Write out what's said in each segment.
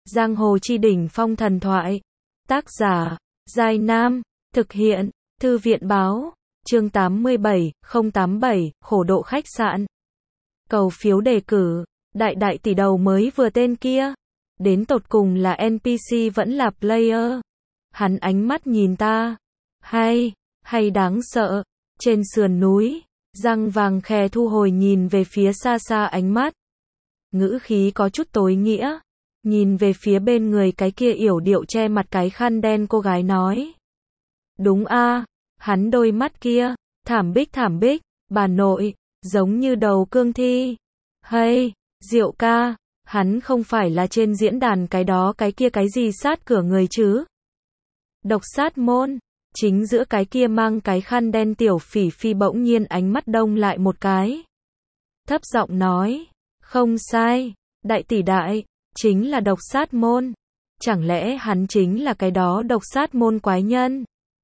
Giang hồ chi đỉnh phong thần thoại. Tác giả, Giai Nam. Thực hiện, Thư viện báo. Chương 87, 087, khổ độ khách sạn. Cầu phiếu đề cử. Đại tỷ đầu mới vừa tên kia. Đến tột cùng là NPC vẫn là player. Hắn ánh mắt nhìn ta. Hay đáng sợ. Trên sườn núi, răng vàng khè thu hồi nhìn về phía xa xa ánh mắt. Ngữ khí có chút tối nghĩa. Nhìn về phía bên người cái kia yểu điệu che mặt cái khăn đen cô gái nói. Đúng a, hắn đôi mắt kia, thảm bích, bà nội, giống như đầu cương thi. Hay, Diệu ca, hắn không phải là trên diễn đàn cái đó cái kia cái gì sát cửa người chứ? Độc sát môn, chính giữa cái kia mang cái khăn đen tiểu phỉ phi bỗng nhiên ánh mắt đông lại một cái. Thấp giọng nói, không sai, đại tỷ đại, chính là độc sát môn. Chẳng lẽ hắn chính là cái đó độc sát môn quái nhân?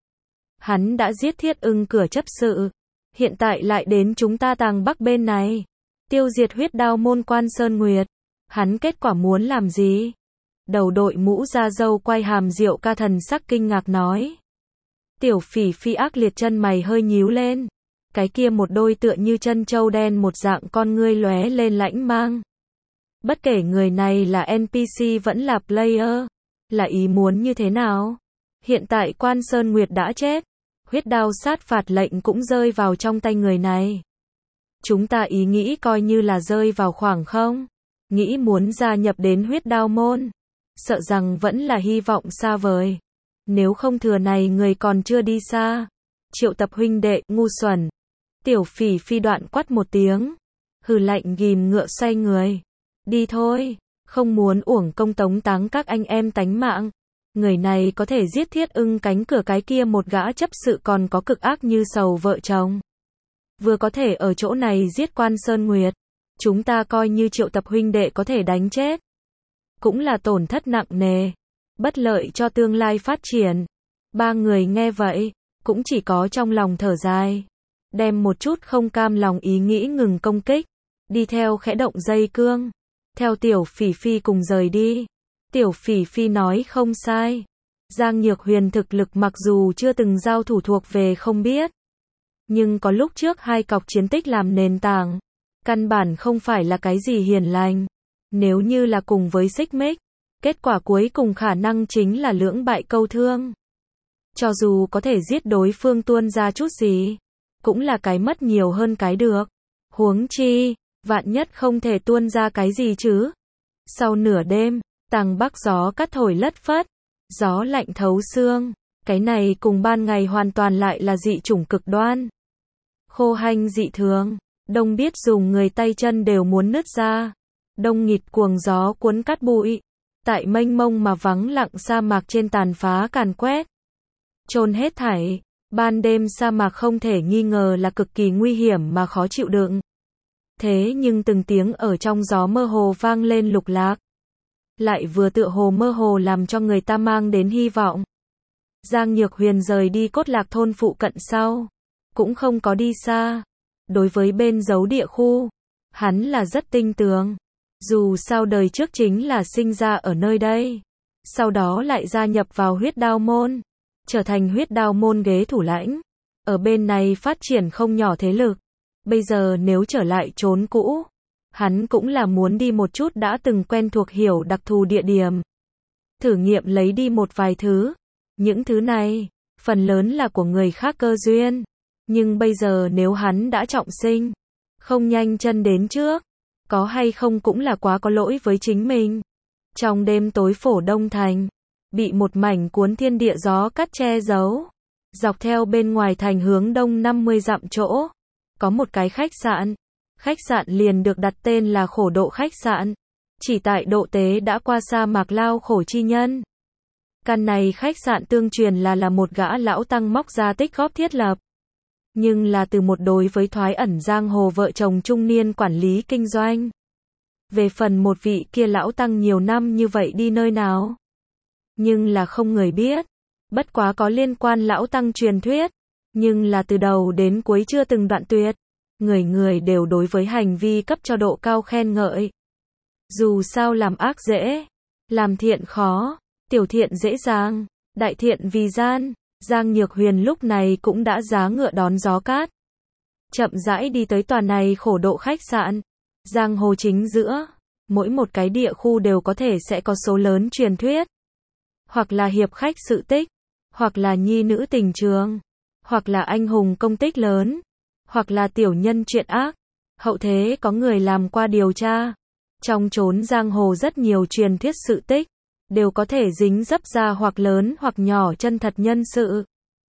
Hắn đã giết Thiết Ưng cửa chấp sự, hiện tại lại đến chúng ta Tàng Bắc bên này, tiêu diệt huyết đao môn Quan Sơn Nguyệt. Hắn kết quả muốn làm gì? Đầu đội mũ da râu quay hàm Diệu ca thần sắc kinh ngạc nói. Tiểu phỉ phi ác liệt chân mày hơi nhíu lên. Cái kia một đôi tựa như chân trâu đen một dạng con ngươi lóe lên lãnh mang. Bất kể người này là NPC vẫn là player, là ý muốn như thế nào? Hiện tại Quan Sơn Nguyệt đã chết, huyết đao sát phạt lệnh cũng rơi vào trong tay người này. Chúng ta ý nghĩ coi như là rơi vào khoảng không? Nghĩ muốn gia nhập đến huyết đao môn, sợ rằng vẫn là hy vọng xa vời. Nếu không thừa này người còn chưa đi xa. Triệu tập huynh đệ, ngu xuẩn. Tiểu phỉ phi đoạn quát một tiếng. Hừ lạnh ghim ngựa xoay người. Đi thôi, không muốn uổng công tống táng các anh em tánh mạng. Người này có thể giết Thiết Ưng cánh cửa cái kia một gã chấp sự còn có cực ác như sầu vợ chồng. Vừa có thể ở chỗ này giết Quan Sơn Nguyệt. Chúng ta coi như triệu tập huynh đệ có thể đánh chết. Cũng là tổn thất nặng nề. Bất lợi cho tương lai phát triển. Ba người nghe vậy, cũng chỉ có trong lòng thở dài. Đem một chút không cam lòng ý nghĩ ngừng công kích. Đi theo khẽ động dây cương. Theo tiểu phỉ phi cùng rời đi. Tiểu phỉ phi nói không sai. Giang Nhược Huyền thực lực mặc dù chưa từng giao thủ thuộc về không biết. Nhưng có lúc trước hai cọc chiến tích làm nền tảng. Căn bản không phải là cái gì hiền lành. Nếu như là cùng với xích mích, kết quả cuối cùng khả năng chính là lưỡng bại câu thương. Cho dù có thể giết đối phương tuôn ra chút gì, cũng là cái mất nhiều hơn cái được. Huống chi, vạn nhất không thể tuôn ra cái gì chứ. Sau nửa đêm, Tàng Bắc gió cắt thổi lất phất, gió lạnh thấu xương, cái này cùng ban ngày hoàn toàn lại là dị chủng cực đoan. Khô hanh dị thường, đông biết dùng người tay chân đều muốn nứt ra. Đông nghịt cuồng gió cuốn cát bụi, tại mênh mông mà vắng lặng sa mạc trên tàn phá càn quét. Chôn hết thảy, ban đêm sa mạc không thể nghi ngờ là cực kỳ nguy hiểm mà khó chịu đựng. Thế nhưng từng tiếng ở trong gió mơ hồ vang lên lục lạc. Lại vừa tựa hồ mơ hồ làm cho người ta mang đến hy vọng. Giang Nhược Huyền rời đi Cốt Lạc thôn phụ cận sau. Cũng không có đi xa. Đối với bên giấu địa khu, hắn là rất tinh tường. Dù sao đời trước chính là sinh ra ở nơi đây. Sau đó lại gia nhập vào huyết đao môn. Trở thành huyết đao môn ghế thủ lãnh. Ở bên này phát triển không nhỏ thế lực. Bây giờ nếu trở lại chốn cũ, hắn cũng là muốn đi một chút đã từng quen thuộc hiểu đặc thù địa điểm. Thử nghiệm lấy đi một vài thứ. Những thứ này, phần lớn là của người khác cơ duyên. Nhưng bây giờ nếu hắn đã trọng sinh, không nhanh chân đến trước, có hay không cũng là quá có lỗi với chính mình. Trong đêm tối phổ Đông Thành, bị một mảnh cuốn thiên địa gió cắt che giấu. Dọc theo bên ngoài thành hướng đông 50 dặm chỗ, có một cái khách sạn. Khách sạn liền được đặt tên là Khổ Độ Khách Sạn. Chỉ tại độ tế đã qua sa mạc lao khổ chi nhân. Căn này khách sạn tương truyền là một gã lão tăng móc ra tích góp thiết lập. Nhưng là từ một đối với thoái ẩn giang hồ vợ chồng trung niên quản lý kinh doanh. Về phần một vị kia lão tăng nhiều năm như vậy đi nơi nào? Nhưng là không người biết. Bất quá có liên quan lão tăng truyền thuyết. Nhưng là từ đầu đến cuối chưa từng đoạn tuyệt. Người người đều đối với hành vi cấp cho độ cao khen ngợi. Dù sao làm ác dễ, Làm thiện khó, tiểu thiện dễ dàng, đại thiện vì gian. Giang Nhược Huyền lúc này cũng đã giá ngựa đón gió cát. Chậm rãi đi tới tòa này khổ độ khách sạn. Giang hồ chính giữa, mỗi một cái địa khu đều có thể sẽ có số lớn truyền thuyết. Hoặc là hiệp khách sự tích, hoặc là nhi nữ tình trường, hoặc là anh hùng công tích lớn, hoặc là tiểu nhân chuyện ác. Hậu thế có người làm qua điều tra. Trong chốn giang hồ rất nhiều truyền thuyết sự tích, đều có thể dính dấp ra hoặc lớn hoặc nhỏ chân thật nhân sự.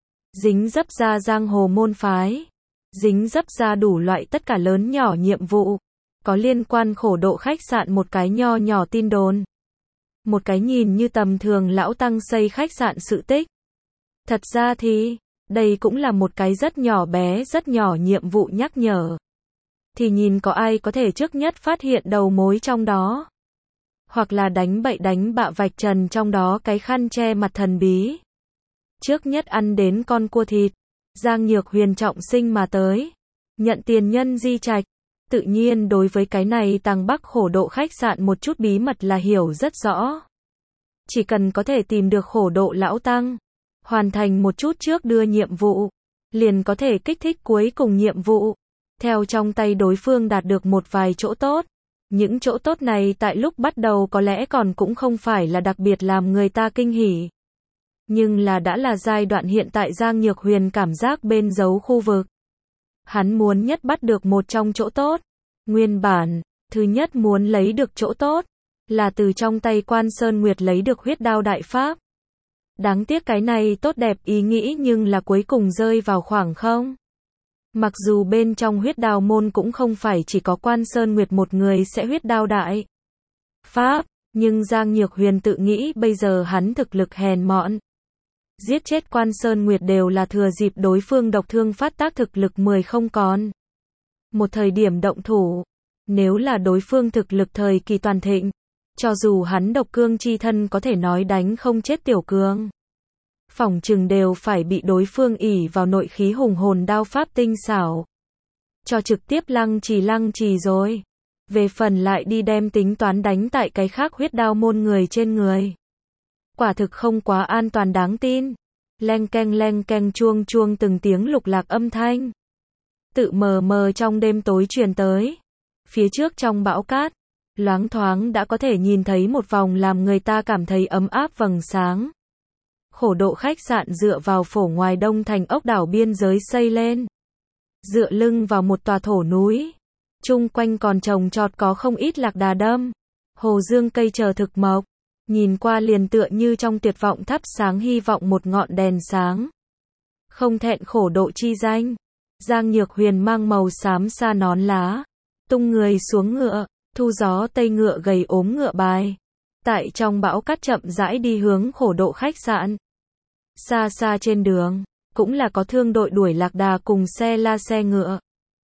Dính dấp ra giang hồ môn phái. Dính dấp ra đủ loại tất cả lớn nhỏ nhiệm vụ. Có liên quan khổ độ khách sạn một cái nho nhỏ tin đồn. Một cái nhìn như tầm thường lão tăng xây khách sạn sự tích. Thật ra thì, đây cũng là một cái rất nhỏ bé rất nhỏ nhiệm vụ nhắc nhở. Thì nhìn có ai có thể trước nhất phát hiện đầu mối trong đó. Hoặc là đánh bậy đánh bạ vạch trần trong đó cái khăn che mặt thần bí. Trước nhất ăn đến con cua thịt. Giang Nhược Huyền trọng sinh mà tới. Nhận tiền nhân di trạch. Tự nhiên đối với cái này Tàng Bắc khổ độ khách sạn một chút bí mật là hiểu rất rõ. Chỉ cần có thể tìm được khổ độ lão tăng, hoàn thành một chút trước đưa nhiệm vụ, liền có thể kích thích cuối cùng nhiệm vụ. Theo trong tay đối phương đạt được một vài chỗ tốt. Những chỗ tốt này tại lúc bắt đầu có lẽ còn cũng không phải là đặc biệt làm người ta kinh hỉ. Nhưng là đã là giai đoạn hiện tại Giang Nhược Huyền cảm giác bên dấu khu vực. Hắn muốn nhất bắt được một trong chỗ tốt. Nguyên bản, thứ nhất muốn lấy được chỗ tốt, là từ trong tay Quan Sơn Nguyệt lấy được huyết đao đại pháp. Đáng tiếc cái này tốt đẹp ý nghĩ nhưng là cuối cùng rơi vào khoảng không. Mặc dù bên trong huyết đao môn cũng không phải chỉ có Quan Sơn Nguyệt một người sẽ huyết đao đại pháp, nhưng Giang Nhược Huyền tự nghĩ bây giờ hắn thực lực hèn mọn. Giết chết Quan Sơn Nguyệt đều là thừa dịp đối phương độc thương phát tác thực lực 10 không còn. Một thời điểm động thủ, nếu là đối phương thực lực thời kỳ toàn thịnh, cho dù hắn độc cương chi thân có thể nói đánh không chết tiểu cương. Phỏng chừng đều phải bị đối phương ỷ vào nội khí hùng hồn đao pháp tinh xảo. Cho trực tiếp lăng trì rồi. Về phần lại đi đem tính toán đánh tại cái khác huyết đao môn người trên người. Quả thực không quá an toàn đáng tin. Leng keng chuông chuông từng tiếng lục lạc âm thanh. Tự mờ mờ trong đêm tối truyền tới. Phía trước trong bão cát, loáng thoáng đã có thể nhìn thấy một vòng làm người ta cảm thấy ấm áp vầng sáng. Khổ độ khách sạn dựa vào phổ ngoài đông thành ốc đảo biên giới xây lên. Dựa lưng vào một tòa thổ núi. Chung quanh còn trồng trọt có không ít lạc đà đâm. Hồ dương cây chờ thực mộc. Nhìn qua liền tựa như trong tuyệt vọng thắp sáng hy vọng một ngọn đèn sáng. Không thẹn khổ độ chi danh. Giang Nhược Huyền mang màu xám xa nón lá. Tung người xuống ngựa. Thu gió tây ngựa gầy ốm ngựa bài. Tại trong bão cát chậm rãi đi hướng khổ độ khách sạn. Xa xa trên đường, cũng là có thương đội đuổi lạc đà cùng xe la xe ngựa.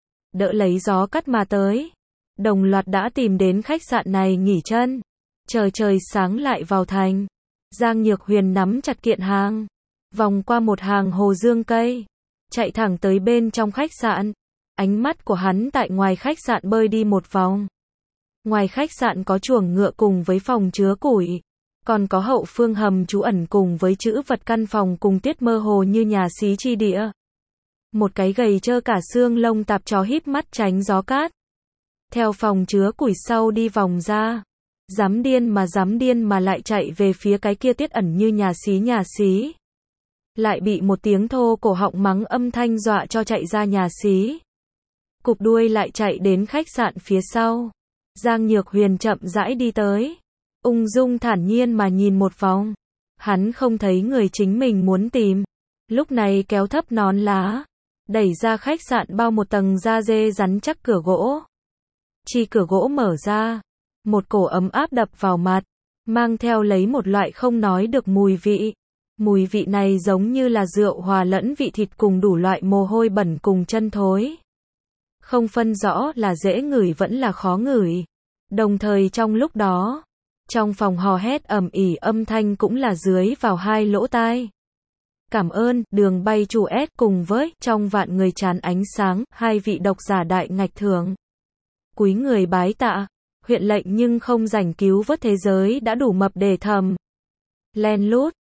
Đỡ lấy gió cát mà tới. Đồng loạt đã tìm đến khách sạn này nghỉ chân. Chờ trời sáng lại vào thành. Giang Nhược Huyền nắm chặt kiện hàng. Vòng qua một hàng hồ dương cây. Chạy thẳng tới bên trong khách sạn. Ánh mắt của hắn tại ngoài khách sạn bơi đi một vòng. Ngoài khách sạn có chuồng ngựa cùng với phòng chứa củi. Còn có hậu phương hầm trú ẩn cùng với trữ vật căn phòng cùng tiết mơ hồ như nhà xí chi địa. Một cái gầy trơ cả xương lông tạp chó híp mắt tránh gió cát. Theo phòng chứa củi sau đi vòng ra. Dám điên mà lại chạy về phía cái kia tiết ẩn như nhà xí. Lại bị một tiếng thô cổ họng mắng âm thanh dọa cho chạy ra nhà xí. Cụp đuôi lại chạy đến khách sạn phía sau. Giang Nhược Huyền chậm rãi đi tới. Ung dung thản nhiên mà nhìn một vòng. Hắn không thấy người chính mình muốn tìm. Lúc này kéo thấp nón lá. Đẩy ra khách sạn bao một tầng da dê rắn chắc cửa gỗ. Chi cửa gỗ mở ra. Một cổ ấm áp đập vào mặt. Mang theo lấy một loại không nói được mùi vị. Mùi vị này giống như là rượu hòa lẫn vị thịt cùng đủ loại mồ hôi bẩn cùng chân thối. Không phân rõ là dễ ngửi vẫn là khó ngửi. Đồng thời trong lúc đó, trong phòng hò hét ầm ĩ âm thanh cũng là dưới vào hai lỗ tai. Cảm ơn, đường bay chủ S cùng với trong vạn người tràn ánh sáng, hai vị độc giả đại ngạch thưởng. Cúi người bái tạ, huyện lệnh nhưng không rảnh cứu vớt thế giới đã đủ mập để thầm. Len lút,